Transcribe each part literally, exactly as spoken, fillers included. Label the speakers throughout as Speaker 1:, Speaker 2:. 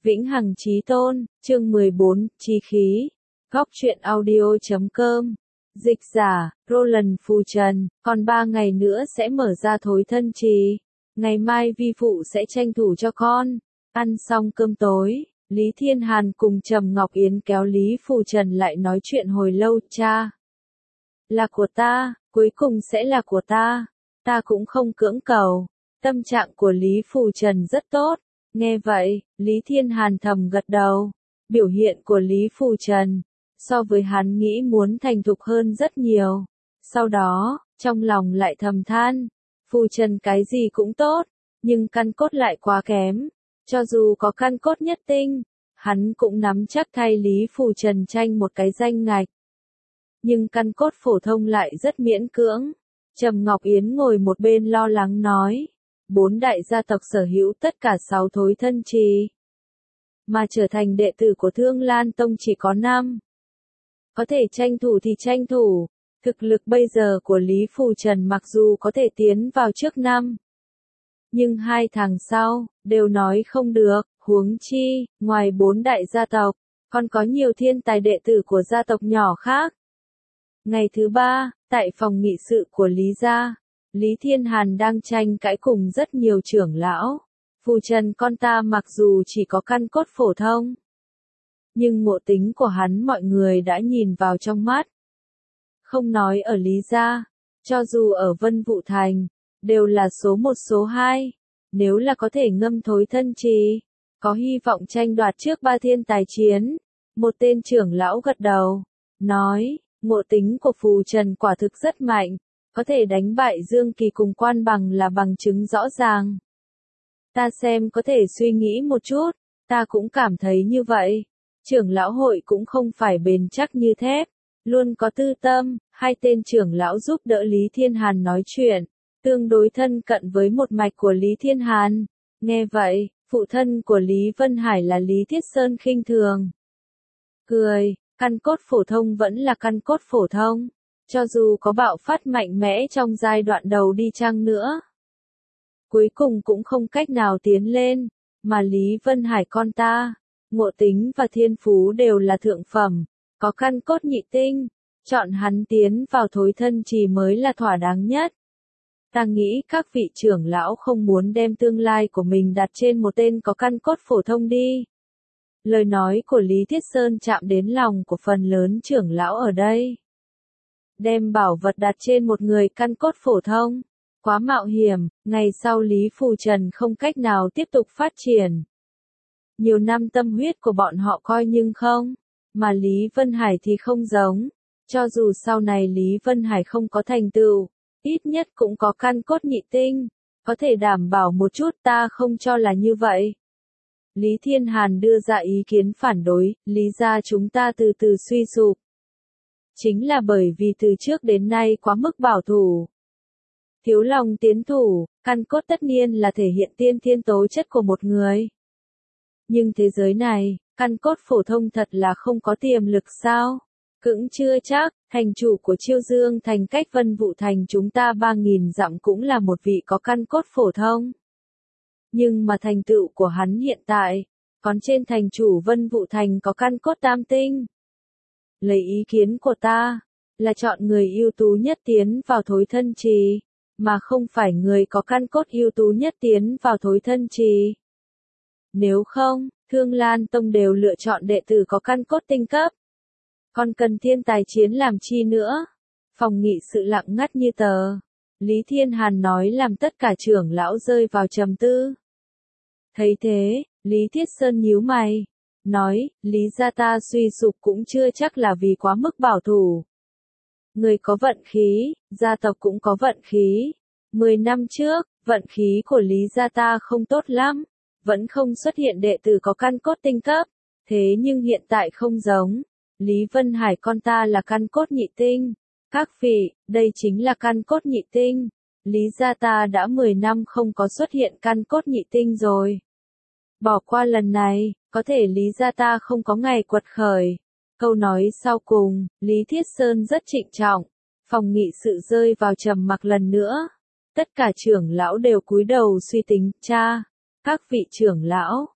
Speaker 1: Vĩnh Hằng Chí Tôn, chương mười bốn, Chí Khí. Góc truyện audio chấm com. Dịch giả, Roland Phù Trần, còn ba ngày nữa sẽ mở ra thối thân trì. Ngày mai vi phụ sẽ tranh thủ cho con. Ăn xong cơm tối, Lý Thiên Hàn cùng Trầm Ngọc Yến kéo Lý Phù Trần lại nói chuyện hồi lâu. Cha, là của ta, cuối cùng sẽ là của ta. Ta cũng không cưỡng cầu. Tâm trạng của Lý Phù Trần rất tốt. Nghe vậy, Lý Thiên Hàn thầm gật đầu. Biểu hiện của Lý Phù Trần, so với hắn nghĩ muốn thành thục hơn rất nhiều. Sau đó, trong lòng lại thầm than, Phù Trần cái gì cũng tốt, nhưng căn cốt lại quá kém. Cho dù có căn cốt nhất tinh, hắn cũng nắm chắc thay Lý Phù Trần tranh một cái danh ngạch. Nhưng căn cốt phổ thông lại rất miễn cưỡng. Trầm Ngọc Yến ngồi một bên lo lắng nói, bốn đại gia tộc sở hữu tất cả sáu thối thân trì, mà trở thành đệ tử của Thương Lan Tông chỉ có năm. Có thể tranh thủ thì tranh thủ, thực lực bây giờ của Lý Phù Trần mặc dù có thể tiến vào trước năm, nhưng hai tháng sau, đều nói không được, huống chi, ngoài bốn đại gia tộc, còn có nhiều thiên tài đệ tử của gia tộc nhỏ khác. Ngày thứ ba, tại phòng nghị sự của Lý gia, Lý Thiên Hàn đang tranh cãi cùng rất nhiều trưởng lão. Phù Trần con ta mặc dù chỉ có căn cốt phổ thông, nhưng ngộ tính của hắn mọi người đã nhìn vào trong mắt. Không nói ở Lý gia, cho dù ở Vân Vũ Thành, đều là số một số hai. Nếu là có thể ngâm thối thân trì, có hy vọng tranh đoạt trước ba thiên tài chiến. Một tên trưởng lão gật đầu, nói, ngộ tính của Phù Trần quả thực rất mạnh. Có thể đánh bại Dương Kỳ cùng Quan Bằng là bằng chứng rõ ràng. Ta xem có thể suy nghĩ một chút, ta cũng cảm thấy như vậy. Trưởng lão hội cũng không phải bền chắc như thép, luôn có tư tâm. Hai tên trưởng lão giúp đỡ Lý Thiên Hàn nói chuyện, tương đối thân cận với một mạch của Lý Thiên Hàn. Nghe vậy, phụ thân của Lý Vân Hải là Lý Thiết Sơn khinh thường. Cười, căn cốt phổ thông vẫn là căn cốt phổ thông. Cho dù có bạo phát mạnh mẽ trong giai đoạn đầu đi chăng nữa, cuối cùng cũng không cách nào tiến lên, mà Lý Vân Hải con ta, ngộ tính và thiên phú đều là thượng phẩm, có căn cốt nhị tinh, chọn hắn tiến vào thối thân trì mới là thỏa đáng nhất. Ta nghĩ các vị trưởng lão không muốn đem tương lai của mình đặt trên một tên có căn cốt phổ thông đi. Lời nói của Lý Thiết Sơn chạm đến lòng của phần lớn trưởng lão ở đây. Đem bảo vật đặt trên một người căn cốt phổ thông, quá mạo hiểm. Ngày sau Lý Phù Trần không cách nào tiếp tục phát triển. Nhiều năm tâm huyết của bọn họ coi nhưng không, mà Lý Vân Hải thì không giống. Cho dù sau này Lý Vân Hải không có thành tựu, ít nhất cũng có căn cốt nhị tinh, có thể đảm bảo một chút. Ta không cho là như vậy. Lý Thiên Hàn đưa ra ý kiến phản đối, lý ra chúng ta từ từ suy sụp. Chính là bởi vì từ trước đến nay quá mức bảo thủ. Thiếu lòng tiến thủ, căn cốt tất nhiên là thể hiện tiên thiên tố chất của một người. Nhưng thế giới này, căn cốt phổ thông thật là không có tiềm lực sao? Cũng chưa chắc. Thành chủ của Chiêu Dương Thành cách Vân Vũ Thành chúng ta ba nghìn dặm cũng là một vị có căn cốt phổ thông. Nhưng mà thành tựu của hắn hiện tại, còn trên thành chủ Vân Vũ Thành có căn cốt tam tinh. Lấy ý kiến của ta, là chọn người ưu tú nhất tiến vào thối thân trì, mà không phải người có căn cốt ưu tú nhất tiến vào thối thân trì. Nếu không, Thương Lan Tông đều lựa chọn đệ tử có căn cốt tinh cấp. Còn cần thiên tài chiến làm chi nữa? Phòng nghị sự lặng ngắt như tờ. Lý Thiên Hàn nói làm tất cả trưởng lão rơi vào trầm tư. Thấy thế, Lý Thiết Sơn nhíu mày. Nói, Lý gia ta suy sụp cũng chưa chắc là vì quá mức bảo thủ. Người có vận khí, gia tộc cũng có vận khí. Mười năm trước, vận khí của Lý gia ta không tốt lắm, vẫn không xuất hiện đệ tử có căn cốt tinh cấp. Thế nhưng hiện tại không giống. Lý Vân Hải con ta là căn cốt nhị tinh. Các vị, đây chính là căn cốt nhị tinh. Lý gia ta đã mười năm không có xuất hiện căn cốt nhị tinh rồi. Bỏ qua lần này, có thể Lý gia ta không có ngày quật khởi. Câu nói sau cùng, Lý Thiết Sơn rất trịnh trọng. Phòng nghị sự rơi vào trầm mặc lần nữa. Tất cả trưởng lão đều cúi đầu suy tính. Cha, các vị trưởng lão,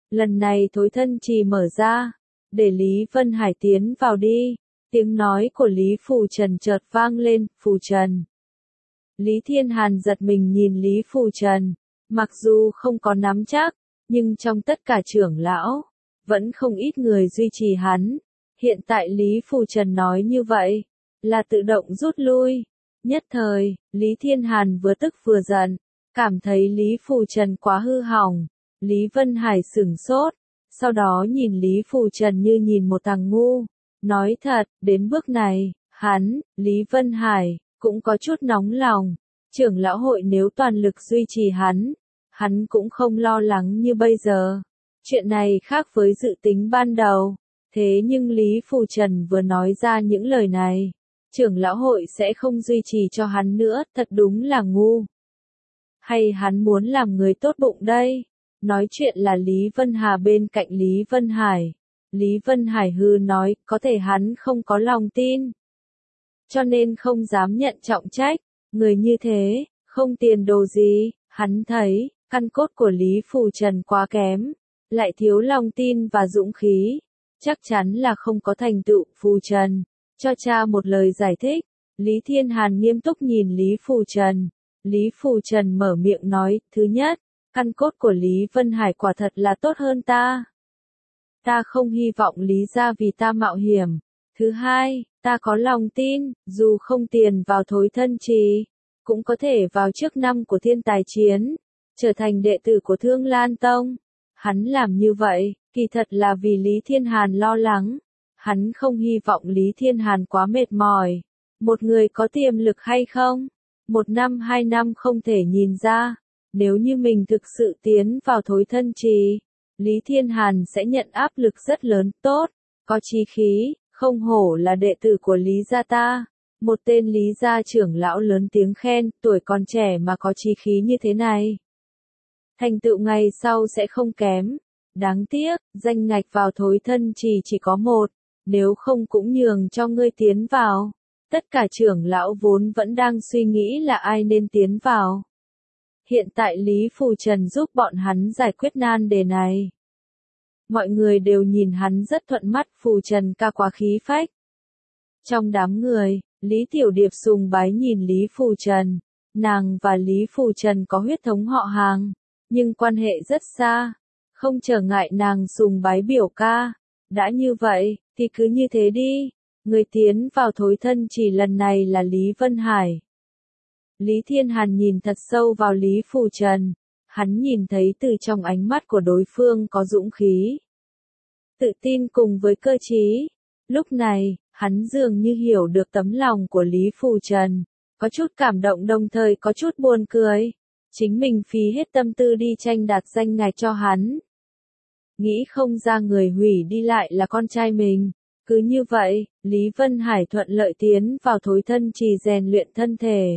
Speaker 1: lần này thối thân trì mở ra, để Lý Vân Hải tiến vào đi. Tiếng nói của Lý Phù Trần chợt vang lên, Phù Trần. Lý Thiên Hàn giật mình nhìn Lý Phù Trần, mặc dù không có nắm chắc, nhưng trong tất cả trưởng lão, vẫn không ít người duy trì hắn. Hiện tại Lý Phù Trần nói như vậy, là tự động rút lui. Nhất thời, Lý Thiên Hàn vừa tức vừa giận, cảm thấy Lý Phù Trần quá hư hỏng. Lý Vân Hải sửng sốt, sau đó nhìn Lý Phù Trần như nhìn một thằng ngu. Nói thật, đến bước này, hắn, Lý Vân Hải, cũng có chút nóng lòng. Trưởng lão hội nếu toàn lực duy trì hắn, hắn cũng không lo lắng như bây giờ. Chuyện này khác với dự tính ban đầu. Thế nhưng Lý Phù Trần vừa nói ra những lời này, trưởng lão hội sẽ không duy trì cho hắn nữa, thật đúng là ngu. Hay hắn muốn làm người tốt bụng đây? Nói chuyện là Lý Vân Hà bên cạnh Lý Vân Hải. Lý Vân Hải hừ nói, có thể hắn không có lòng tin, cho nên không dám nhận trọng trách. Người như thế, không tiền đồ gì. Hắn thấy, căn cốt của Lý Phù Trần quá kém, lại thiếu lòng tin và dũng khí, chắc chắn là không có thành tựu. Phù Trần, cho cha một lời giải thích. Lý Thiên Hàn nghiêm túc nhìn Lý Phù Trần. Lý Phù Trần mở miệng nói, thứ nhất, căn cốt của Lý Vân Hải quả thật là tốt hơn ta. Ta không hy vọng Lý gia vì ta mạo hiểm. Thứ hai, ta có lòng tin, dù không tiền vào thối thân trì, cũng có thể vào trước năm của thiên tài chiến, trở thành đệ tử của Thương Lan Tông. Hắn làm như vậy, kỳ thật là vì Lý Thiên Hàn lo lắng. Hắn không hy vọng Lý Thiên Hàn quá mệt mỏi. Một người có tiềm lực hay không? Một năm hai năm không thể nhìn ra. Nếu như mình thực sự tiến vào thối thân trì, Lý Thiên Hàn sẽ nhận áp lực rất lớn. Tốt, có chí khí, không hổ là đệ tử của Lý gia ta. Một tên Lý gia trưởng lão lớn tiếng khen, tuổi còn trẻ mà có chí khí như thế này, thành tựu ngày sau sẽ không kém. Đáng tiếc, danh ngạch vào thối thân trì chỉ có một, nếu không cũng nhường cho ngươi tiến vào. Tất cả trưởng lão vốn vẫn đang suy nghĩ là ai nên tiến vào. Hiện tại Lý Phù Trần giúp bọn hắn giải quyết nan đề này. Mọi người đều nhìn hắn rất thuận mắt. Phù Trần ca quá khí phách. Trong đám người, Lý Tiểu Điệp sùng bái nhìn Lý Phù Trần. Nàng và Lý Phù Trần có huyết thống họ hàng, nhưng quan hệ rất xa, không trở ngại nàng sùng bái biểu ca. Đã như vậy, thì cứ như thế đi. Người tiến vào thối thân trì lần này là Lý Vân Hải. Lý Thiên Hàn nhìn thật sâu vào Lý Phù Trần. Hắn nhìn thấy từ trong ánh mắt của đối phương có dũng khí, tự tin cùng với cơ trí. Lúc này, hắn dường như hiểu được tấm lòng của Lý Phù Trần, có chút cảm động đồng thời có chút buồn cười. Chính mình phí hết tâm tư đi tranh đạt danh ngạch cho hắn, nghĩ không ra người hủy đi lại là con trai mình. Cứ như vậy, Lý Vân Hải thuận lợi tiến vào thối thân trì rèn luyện thân thể.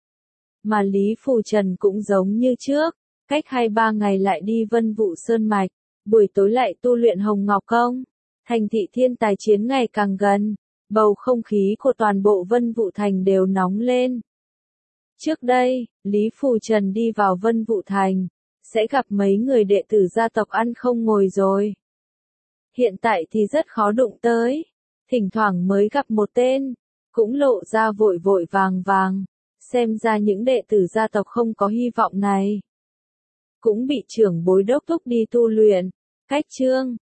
Speaker 1: Mà Lý Phù Trần cũng giống như trước, cách hai ba ngày lại đi Vân Vũ Sơn Mạch, buổi tối lại tu luyện Hồng Ngọc Công. Thành thị thiên tài chiến ngày càng gần, bầu không khí của toàn bộ Vân Vũ Thành đều nóng lên. Trước đây, Lý Phù Trần đi vào Vân Vũ Thành, sẽ gặp mấy người đệ tử gia tộc ăn không ngồi rồi. Hiện tại thì rất khó đụng tới, thỉnh thoảng mới gặp một tên, cũng lộ ra vội vội vàng vàng, xem ra những đệ tử gia tộc không có hy vọng này. Cũng bị trưởng bối đốc thúc đi tu luyện. Cách chương